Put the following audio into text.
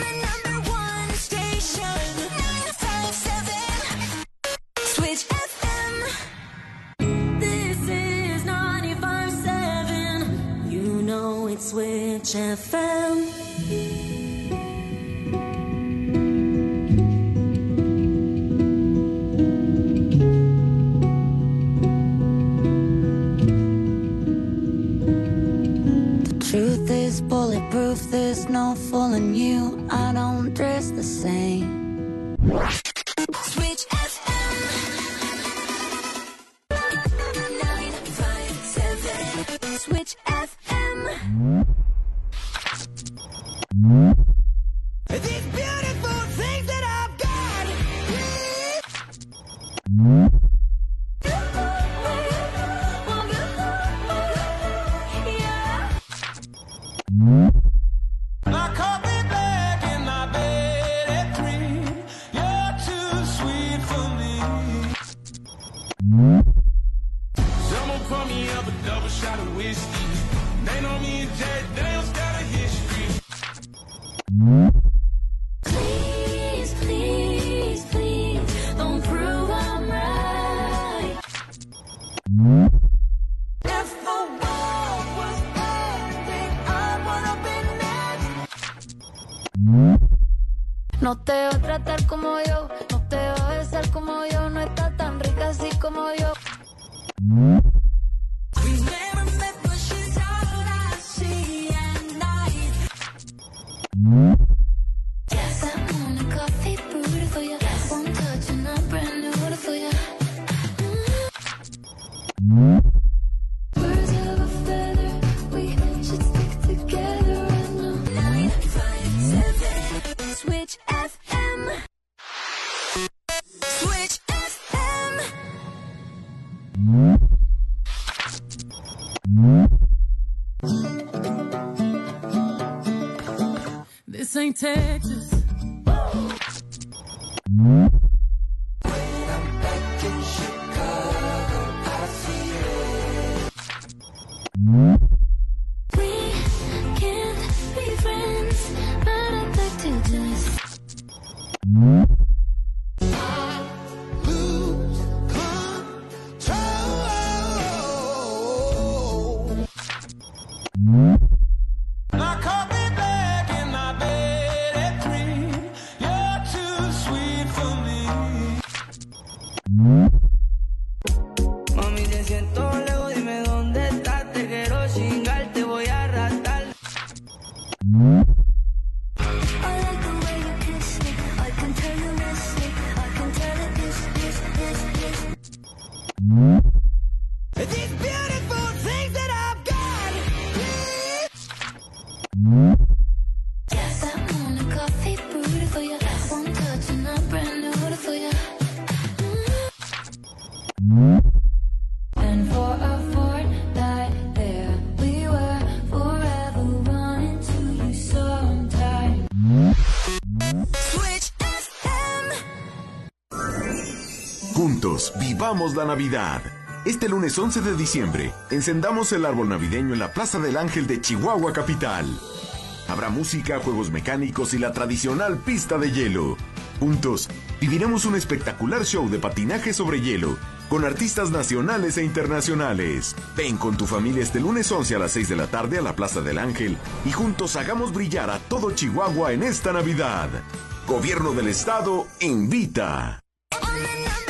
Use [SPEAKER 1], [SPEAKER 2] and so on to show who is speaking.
[SPEAKER 1] the number one station, 957 Switch FM. This is 95.7. You know it's Switch FM.
[SPEAKER 2] Truth is bulletproof, there's no fooling you. I don't dress the same.
[SPEAKER 1] Switch FM 957 Switch FM.
[SPEAKER 3] These beautiful things that I've got.
[SPEAKER 4] I caught me back in my bed at 3. You're too sweet for me. Someone pour me up a double shot of whiskey. They know me and Jack Daniels got a history.
[SPEAKER 1] Please, please, please, don't prove I'm right. If the world was ending, I wanna be next.
[SPEAKER 2] No te va a tratar como yo, no te va a besar como yo, no está tan rica así como yo.
[SPEAKER 1] We never met, but she's all I see at night.
[SPEAKER 2] Yes, I'm on a coffee brewed for you. One touch and I'm brand new for you. Birds of a feather, we should stick together. I know.
[SPEAKER 1] 957 Switch FM. Switch FM.
[SPEAKER 5] This ain't Texas.
[SPEAKER 2] We can't be friends, but I'd like to just.
[SPEAKER 3] Lose control.
[SPEAKER 4] I caught me back in my bed at 3. You're too sweet for me.
[SPEAKER 6] Mami, te siento lejos, dime dónde estás. Te quiero chingar, te voy a arrastrar.
[SPEAKER 1] I like the way you kiss me. I can tell you miss me. I can tell it this.
[SPEAKER 3] These beautiful things that I've got.
[SPEAKER 2] Yes, I'm on a coffee brewed for you. One touch and I'm brand new for you. And for a fortnight there we were, forever running to you sometime.
[SPEAKER 1] Switch FM.
[SPEAKER 7] Juntos, vivamos la Navidad. Este lunes 11 de diciembre, encendamos el árbol navideño en la Plaza del Ángel de Chihuahua Capital. Habrá música, juegos mecánicos y la tradicional pista de hielo. Juntos, viviremos un espectacular show de patinaje sobre hielo, con artistas nacionales e internacionales. Ven con tu familia este lunes 11 a las 6 de la tarde a la Plaza del Ángel y juntos hagamos brillar a todo Chihuahua en esta Navidad. Gobierno del Estado invita.
[SPEAKER 1] On the number